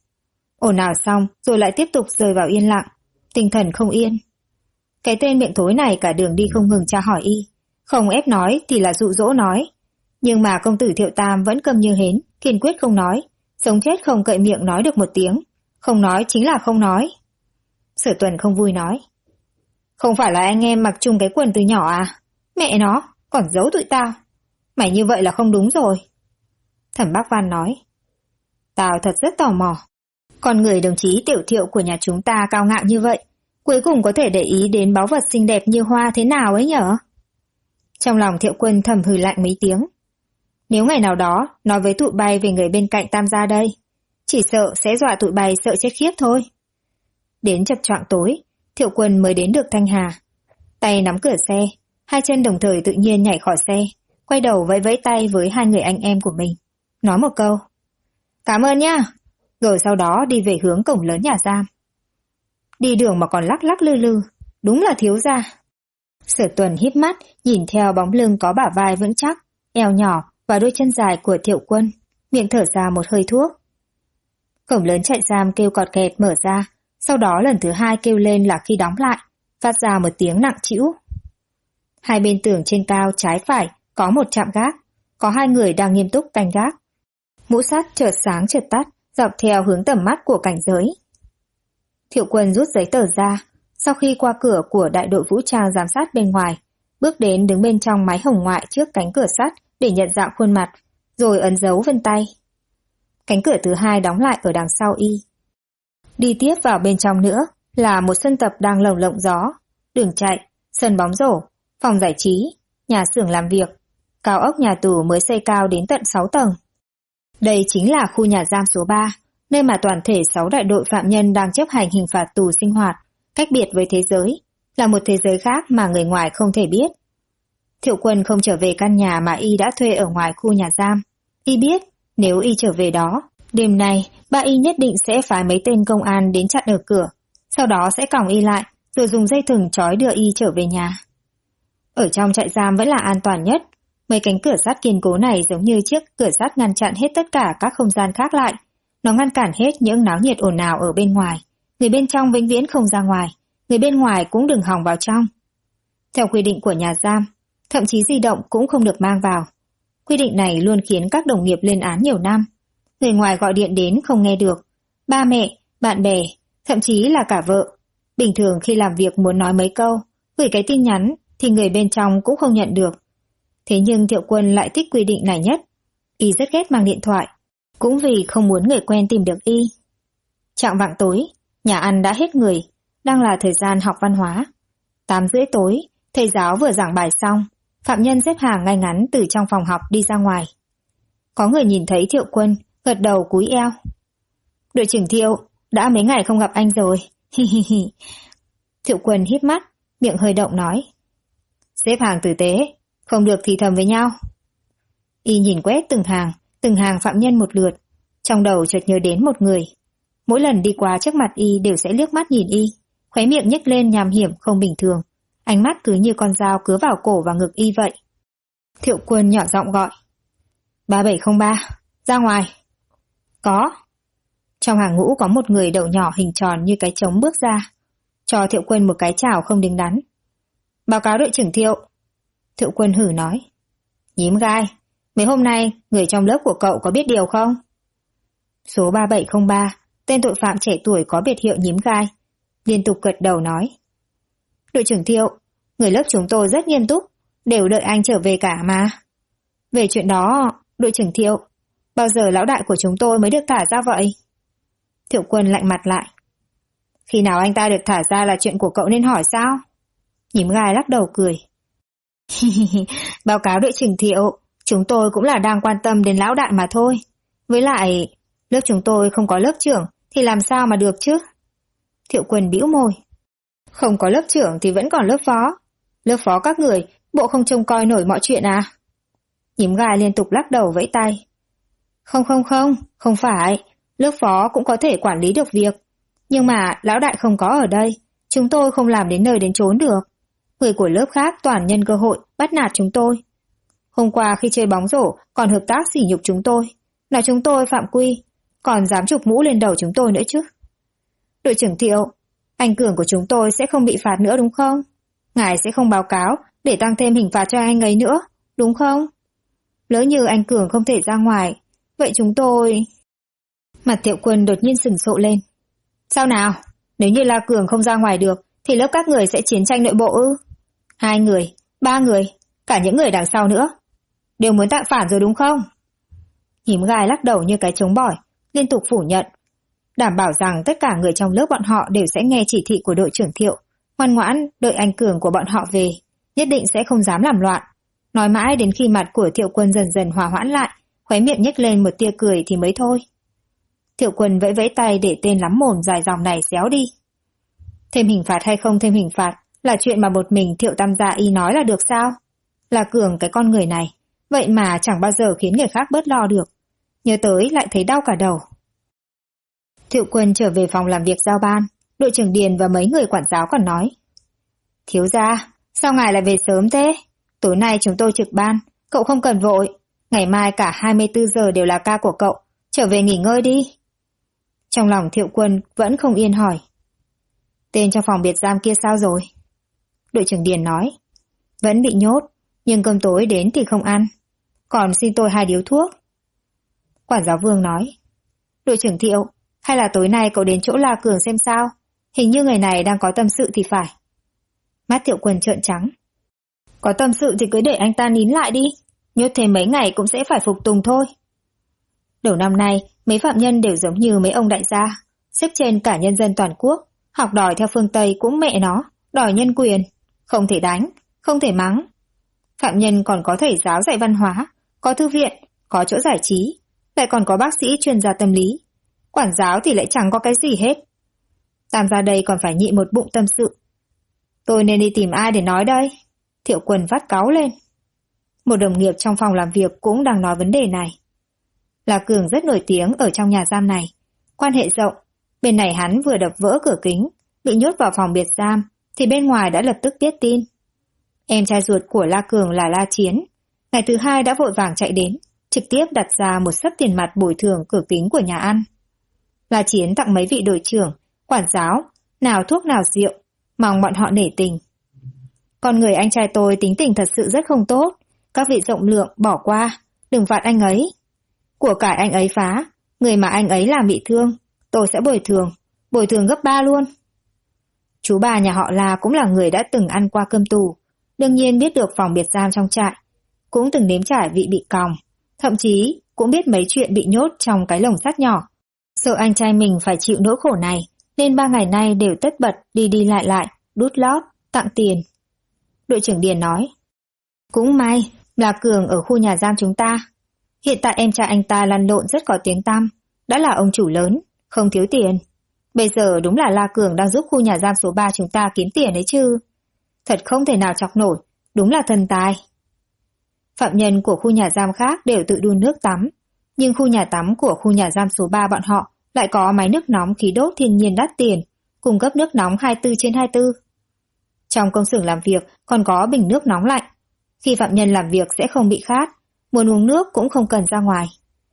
Ồn ào xong rồi lại tiếp tục rơi vào yên lặng, tinh thần không yên. Cái tên miệng thối này cả đường đi không ngừng tra hỏi y, không ép nói thì là dụ dỗ nói. Nhưng mà công tử Thiệu Tam vẫn câm như hến, kiên quyết không nói, sống chết không cậy miệng nói được một tiếng, không nói chính là không nói. Sở Tuần không vui nói: "Không phải là anh em mặc chung cái quần từ nhỏ à? Mẹ nó, còn giấu tụi tao. Mày như vậy là không đúng rồi." Thẩm Bắc Văn nói: "Tao thật rất tò mò. Con người đồng chí Tiểu Thiệu của nhà chúng ta cao ngạo như vậy, cuối cùng có thể để ý đến báu vật xinh đẹp như hoa thế nào ấy nhở?" Trong lòng Thiệu Quân thầm hừ lạnh mấy tiếng. Nếu ngày nào đó nói với tụi bay về người bên cạnh Tam gia đây, chỉ sợ sẽ dọa tụi bay sợ chết khiếp thôi. Đến chập choạng tối, Thiệu Quân mới đến được Thanh Hà. Tay nắm cửa xe, hai chân đồng thời tự nhiên nhảy khỏi xe, quay đầu vẫy vẫy tay với hai người anh em của mình, nói một câu: "Cảm ơn nhá." Rồi sau đó đi về hướng cổng lớn nhà giam. Đi đường mà còn lắc lắc lư lư, đúng là thiếu gia. Sở Tuần híp mắt nhìn theo bóng lưng có bả vai vững chắc, eo nhỏ và đôi chân dài của Thiệu Quân, miệng thở ra một hơi thuốc. Cổng lớn trại giam kêu cọt kẹt mở ra, sau đó lần thứ hai kêu lên là khi đóng lại, phát ra một tiếng nặng trĩu. Hai bên tường trên cao trái phải có một trạm gác, có hai người đang nghiêm túc canh gác. Mũ sắt chợt sáng chợt tắt, dọc theo hướng tầm mắt của cảnh giới. Thiệu Quân rút giấy tờ ra, Sau khi qua cửa của đại đội vũ trang giám sát bên ngoài, bước đến đứng bên trong mái hồng ngoại trước cánh cửa sắt để nhận dạng khuôn mặt, rồi ấn dấu vân tay. Cánh cửa thứ hai đóng lại ở đằng sau y. Đi tiếp vào bên trong nữa là một sân tập đang lồng lộng gió, đường chạy, sân bóng rổ, phòng giải trí, nhà xưởng làm việc, cao ốc nhà tù mới xây cao đến tận 6 tầng. Đây chính là khu nhà giam số 3, nơi mà toàn thể 6 đại đội phạm nhân đang chấp hành hình phạt tù sinh hoạt, cách biệt với thế giới, là một thế giới khác mà người ngoài không thể biết. Thiệu Quân không trở về căn nhà mà y đã thuê ở ngoài khu nhà giam. Y biết, nếu y trở về đó, đêm nay ba y nhất định sẽ phái mấy tên công an đến chặn ở cửa, sau đó sẽ còng y lại, rồi dùng dây thừng trói đưa y trở về nhà. Ở trong trại giam vẫn là an toàn nhất. Mấy cánh cửa sắt kiên cố này giống như chiếc cửa sắt ngăn chặn hết tất cả các không gian khác lại. Nó ngăn cản hết những náo nhiệt ồn ào ở bên ngoài. Người bên trong vĩnh viễn không ra ngoài, người bên ngoài cũng đừng hòng vào trong. Theo quy định của nhà giam, thậm chí di động cũng không được mang vào. Quy định này luôn khiến các đồng nghiệp lên án nhiều năm. Người ngoài gọi điện đến không nghe được. Ba mẹ, bạn bè, thậm chí là cả vợ. Bình thường khi làm việc muốn nói mấy câu, gửi cái tin nhắn thì người bên trong cũng không nhận được. Thế nhưng Thiệu Quân lại thích quy định này nhất. Y rất ghét mang điện thoại, cũng vì không muốn người quen tìm được y. Chạng vạng tối, nhà ăn đã hết người, đang là thời gian học văn hóa. 8:30 tối, thầy giáo vừa giảng bài xong, phạm nhân xếp hàng ngay ngắn từ trong phòng học đi ra ngoài. Có người nhìn thấy Thiệu Quân, gật đầu cúi eo. Đội trưởng Thiệu, đã mấy ngày không gặp anh rồi. Hi hi hi. Thiệu Quân híp mắt, miệng hơi động nói. Xếp hàng tử tế, không được thì thầm với nhau. Y nhìn quét từng hàng phạm nhân một lượt, trong đầu chợt nhớ đến một người. Mỗi lần đi qua trước mặt y đều sẽ liếc mắt nhìn y, khóe miệng nhếch lên nham hiểm không bình thường, ánh mắt cứ như con dao cứa vào cổ và ngực y vậy. Thiệu Quân nhỏ giọng gọi. 3703, ra ngoài. Có. Trong hàng ngũ có một người đầu nhỏ hình tròn như cái trống bước ra, cho Thiệu Quân một cái chào không đứng đắn. Báo cáo đội trưởng Thiệu. Thiệu Quân hử nói. Nhím gai, mấy hôm nay người trong lớp của cậu có biết điều không? Số 3703, tên tội phạm trẻ tuổi có biệt hiệu nhím gai, liên tục gật đầu nói. Đội trưởng Thiệu, người lớp chúng tôi rất nghiêm túc, đều đợi anh trở về cả mà. Về chuyện đó, đội trưởng Thiệu, bao giờ lão đại của chúng tôi mới được thả ra vậy? Thiệu Quân lạnh mặt lại. Khi nào anh ta được thả ra là chuyện của cậu nên hỏi sao? Nhím gai lắc đầu cười. Báo cáo đội trưởng Thiệu, chúng tôi cũng là đang quan tâm đến lão đại mà thôi. Với lại, lớp chúng tôi không có lớp trưởng thì làm sao mà được chứ? Thiệu Quân bĩu môi. Không có lớp trưởng thì vẫn còn lớp phó. Lớp phó các người, bộ không trông coi nổi mọi chuyện à? Nhím gai liên tục lắc đầu vẫy tay. Không phải. Lớp phó cũng có thể quản lý được việc. Nhưng mà lão đại không có ở đây, chúng tôi không làm đến nơi đến chốn được. Người của lớp khác toàn nhân cơ hội bắt nạt chúng tôi. Hôm qua khi chơi bóng rổ còn hợp tác sỉ nhục chúng tôi, là chúng tôi phạm quy, còn dám chụp mũ lên đầu chúng tôi nữa chứ. Đội trưởng Thiệu, anh Cường của chúng tôi sẽ không bị phạt nữa đúng không? Ngài sẽ không báo cáo để tăng thêm hình phạt cho anh ấy nữa, đúng không? Lỡ như anh Cường không thể ra ngoài, vậy chúng tôi... Mặt Thiệu Quân đột nhiên sừng sộ lên. Sao nào? Nếu như La Cường không ra ngoài được, thì lớp các người sẽ chiến tranh nội bộ ư? 2 người, 3 người, cả những người đằng sau nữa. Đều muốn tạo phản rồi đúng không? Nhím gai lắc đầu như cái trống bỏi, liên tục phủ nhận. Đảm bảo rằng tất cả người trong lớp bọn họ đều sẽ nghe chỉ thị của đội trưởng Thiệu, ngoan ngoãn đợi anh Cường của bọn họ về, nhất định sẽ không dám làm loạn. Nói mãi đến khi mặt của Thiệu Quân dần dần hòa hoãn lại, khóe miệng nhếch lên một tia cười thì mới thôi. Thiệu Quân vẫy vẫy tay để tên lắm mồm dài dòng này xéo đi. Thêm hình phạt hay không thêm hình phạt là chuyện mà một mình Thiệu Tam Gia y nói là được sao? Là Cường cái con người này, vậy mà chẳng bao giờ khiến người khác bớt lo được. Nhớ tới lại thấy đau cả đầu. Thiệu Quân trở về phòng làm việc giao ban, đội trưởng Điền và mấy người quản giáo còn nói. Thiếu gia, sao ngài lại về sớm thế? Tối nay chúng tôi trực ban, cậu không cần vội. Ngày mai cả 24 giờ đều là ca của cậu, trở về nghỉ ngơi đi. Trong lòng Thiệu Quân vẫn không yên hỏi. Tên trong phòng biệt giam kia sao rồi? Đội trưởng Điền nói. Vẫn bị nhốt, nhưng cơm tối đến thì không ăn. Còn xin tôi 2 điếu thuốc. Quản giáo Vương nói. Đội trưởng Thiệu, hay là tối nay cậu đến chỗ La Cường xem sao? Hình như người này đang có tâm sự thì phải. Mắt Thiệu Quân trợn trắng. Có tâm sự thì cứ để anh ta nín lại đi, nhốt thêm mấy ngày cũng sẽ phải phục tùng thôi. Đầu năm nay, mấy phạm nhân đều giống như mấy ông đại gia, xếp trên cả nhân dân toàn quốc, học đòi theo phương Tây cũng mẹ nó, đòi nhân quyền, không thể đánh, không thể mắng. Phạm nhân còn có thầy giáo dạy văn hóa, có thư viện, có chỗ giải trí, lại còn có bác sĩ chuyên gia tâm lý. Quản giáo thì lại chẳng có cái gì hết. Tam ra đây còn phải nhịn một bụng tâm sự. Tôi nên đi tìm ai để nói đây? Thiệu Quân vắt cáu lên. Một đồng nghiệp trong phòng làm việc cũng đang nói vấn đề này. La Cường rất nổi tiếng ở trong nhà giam này. Quan hệ rộng, bên này hắn vừa đập vỡ cửa kính, bị nhốt vào phòng biệt giam, thì bên ngoài đã lập tức biết tin. Em trai ruột của La Cường là La Chiến. Ngày thứ hai đã vội vàng chạy đến, trực tiếp đặt ra một xấp tiền mặt bồi thường cửa kính của nhà ăn. La Chiến tặng mấy vị đội trưởng, quản giáo, nào thuốc nào rượu, mong bọn họ nể tình. Con người anh trai tôi tính tình thật sự rất không tốt, các vị rộng lượng bỏ qua, đừng phạt anh ấy. Của cải anh ấy phá, người mà anh ấy làm bị thương, tôi sẽ bồi thường gấp 3 luôn. Chú bà nhà họ La cũng là người đã từng ăn qua cơm tù, đương nhiên biết được phòng biệt giam trong trại, cũng từng nếm trải vị bị còng, thậm chí cũng biết mấy chuyện bị nhốt trong cái lồng sắt nhỏ. Sợ anh trai mình phải chịu nỗi khổ này, nên 3 ngày nay đều tất bật đi đi lại, đút lót, tặng tiền. Đội trưởng Điền nói, cũng may là Cường ở khu nhà giam chúng ta. Hiện tại em trai anh ta lăn lộn rất có tiếng tăm, đã là ông chủ lớn, không thiếu tiền. Bây giờ đúng là La Cường đang giúp khu nhà giam số 3 chúng ta kiếm tiền đấy chứ. Thật không thể nào chọc nổi, đúng là thần tài. Phạm nhân của khu nhà giam khác đều tự đun nước tắm, nhưng khu nhà tắm của khu nhà giam số 3 bọn họ lại có máy nước nóng khí đốt thiên nhiên đắt tiền, cung cấp nước nóng 24/24. Trong công xưởng làm việc còn có bình nước nóng lạnh. Khi phạm nhân làm việc sẽ không bị khát, muốn uống nước cũng không cần ra ngoài.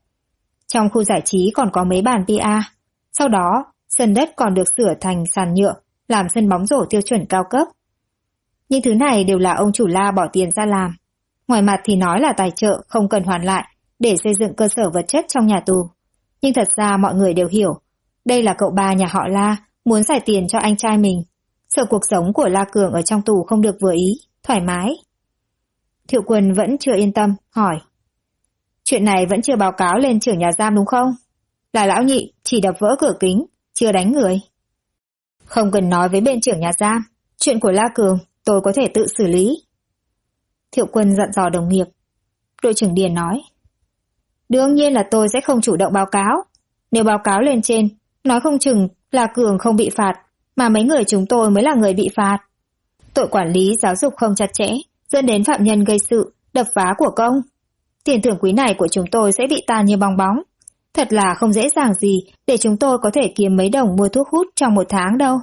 Trong khu giải trí còn có mấy bàn bia. Sau đó, sân đất còn được sửa thành sàn nhựa, làm sân bóng rổ tiêu chuẩn cao cấp. Những thứ này đều là ông chủ La bỏ tiền ra làm. Ngoài mặt thì nói là tài trợ không cần hoàn lại để xây dựng cơ sở vật chất trong nhà tù. Nhưng thật ra mọi người đều hiểu, đây là cậu ba nhà họ La muốn xài tiền cho anh trai mình. Sợ cuộc sống của La Cường ở trong tù không được vừa ý, thoải mái. Thiệu Quân vẫn chưa yên tâm, hỏi. Chuyện này vẫn chưa báo cáo lên trưởng nhà giam đúng không? Là lão nhị chỉ đập vỡ cửa kính, chưa đánh người. Không cần nói với bên trưởng nhà giam, chuyện của La Cường tôi có thể tự xử lý. Thiệu Quân dặn dò đồng nghiệp. Đội trưởng Điền nói. Đương nhiên là tôi sẽ không chủ động báo cáo. Nếu báo cáo lên trên, nói không chừng La Cường không bị phạt, mà mấy người chúng tôi mới là người bị phạt. Tội quản lý giáo dục không chặt chẽ, dẫn đến phạm nhân gây sự, đập phá của công. Tiền thưởng quý này của chúng tôi sẽ bị tan như bong bóng. Thật là không dễ dàng gì để chúng tôi có thể kiếm mấy đồng mua thuốc hút trong 1 tháng đâu.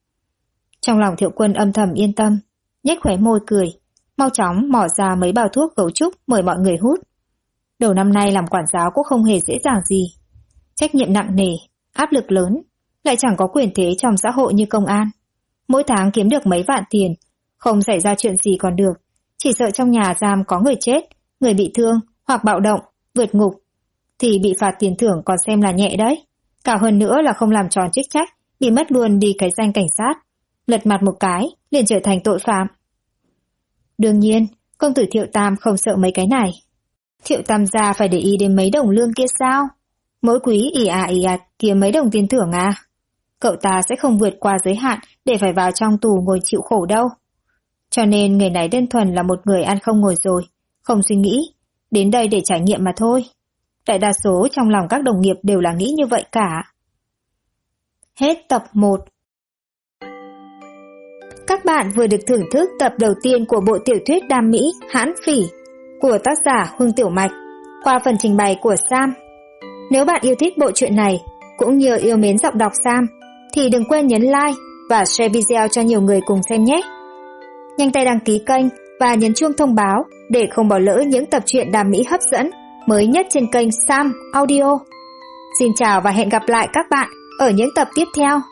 Trong lòng Thiệu Quân âm thầm yên tâm, nhếch khóe môi cười, mau chóng mỏ ra mấy bao thuốc gấu trúc mời mọi người hút. Đầu năm nay làm quản giáo cũng không hề dễ dàng gì. Trách nhiệm nặng nề, áp lực lớn, lại chẳng có quyền thế trong xã hội như công an. Mỗi tháng kiếm được mấy vạn tiền, không xảy ra chuyện gì còn được, chỉ sợ trong nhà giam có người chết, người bị thương hoặc bạo động, vượt ngục, thì bị phạt tiền thưởng còn xem là nhẹ đấy. Cả hơn nữa là không làm tròn chức trách, bị mất luôn đi cái danh cảnh sát, lật mặt một cái liền trở thành tội phạm. Đương nhiên, công tử Thiệu Tam không sợ mấy cái này. Thiệu Tam gia phải để ý đến mấy đồng lương kia sao? Mỗi quý ì ạt kiếm mấy đồng tiền thưởng à? Cậu ta sẽ không vượt qua giới hạn để phải vào trong tù ngồi chịu khổ đâu. Cho nên người này đơn thuần là một người ăn không ngồi rồi, không suy nghĩ, đến đây để trải nghiệm mà thôi. Đại đa số trong lòng các đồng nghiệp đều là nghĩ như vậy cả. Hết tập 1. Các bạn vừa được thưởng thức tập đầu tiên của bộ tiểu thuyết đam mỹ Hãn Phỉ của tác giả Hương Tiểu Mạch qua phần trình bày của Sam. Nếu bạn yêu thích bộ truyện này cũng như yêu mến giọng đọc Sam thì đừng quên nhấn like và share video cho nhiều người cùng xem nhé. Nhanh tay đăng ký kênh và nhấn chuông thông báo để không bỏ lỡ những tập truyện đam mỹ hấp dẫn mới nhất trên kênh Sam Audio. Xin chào và hẹn gặp lại các bạn ở những tập tiếp theo.